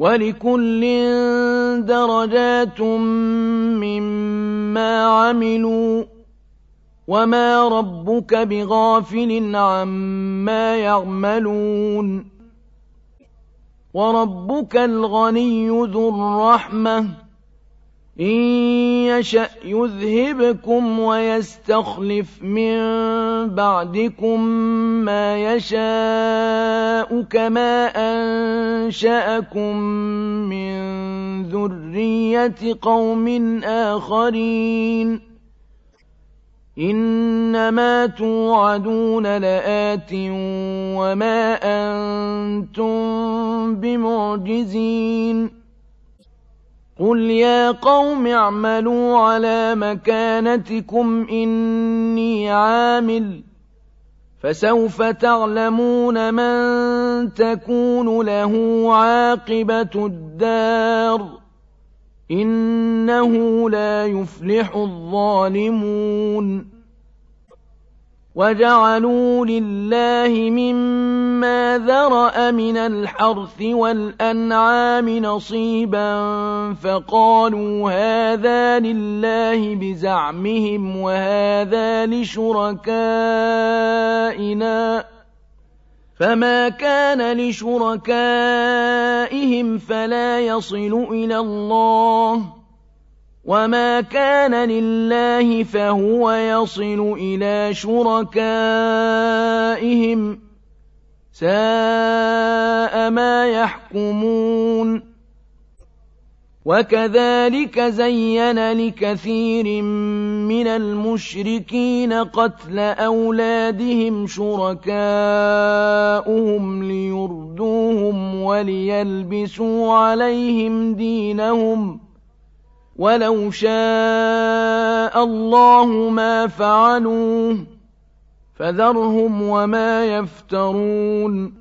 وَلِكُلٍّ دَرَجَاتٌ مِّمَّا عَمِلُوا ۚ وَمَا رَبُّكَ بِغَافِلٍ عَمَّا يَعْمَلُونَ وَرَبُّكَ الْغَنِيُّ ذُو الرَّحْمَةِ ۚ إِن يَشَأْ يُذْهِبْكُمْ وَيَسْتَخْلِفْ مِن بَعْدِكُم مَّا يَشَاءُ كَمَا أَنشَأَكُم مِّن ذُرِّيَّةِ قَوْمٍ آخَرِينَ إِنَّمَا تُوعَدُونَ لَآتٍ وَمَا أَنتُم بِمُعْجِزِينَ قُلْ يَا قَوْمِ اعْمَلُوا عَلَىٰ مَكَانَتِكُمْ إِنِّي عَامِلٌ ۖ فَسَوْفَ تَعْلَمُونَ مَن تَكُونُ لَهُ عَاقِبَةُ الدَّارِ ۗ إِنَّهُ لَا يُفْلِحُ الظَّالِمُونَ وَجَعَلُوا لِلَّهِ مِمَّا ذَرَأَ مِنَ الْحَرْثِ وَالْأَنْعَامِ نَصِيبًا فَقَالُوا هَٰذَا لِلَّهِ بِزَعْمِهِمْ وَهَٰذَا لِشُرَكَائِنَا ۖ فَمَا كَانَ لِشُرَكَائِهِمْ فَلَا يَصِلُ إِلَى اللَّهِ وَمَا كَانَ لِلَّهِ فَهُوَ يَصِلُ إِلَىٰ شُرَكَائِهِمْ ۗ سَاءَ مَا يَحْكُمُونَ وَكَذَٰلِكَ زَيَّنَ لِكَثِيرٍ مِّنَ الْمُشْرِكِينَ قَتْلَ أَوْلَادِهِمْ شُرَكَاؤُهُمْ لِيُرْدُوهُمْ وَلِيَلْبِسُوا عَلَيْهِمْ دِينَهُمْ ۖ وَلَوْ شَاءَ اللَّهُ مَا فَعَلُوهُ ۖ فَذَرْهُمْ وَمَا يَفْتَرُونَ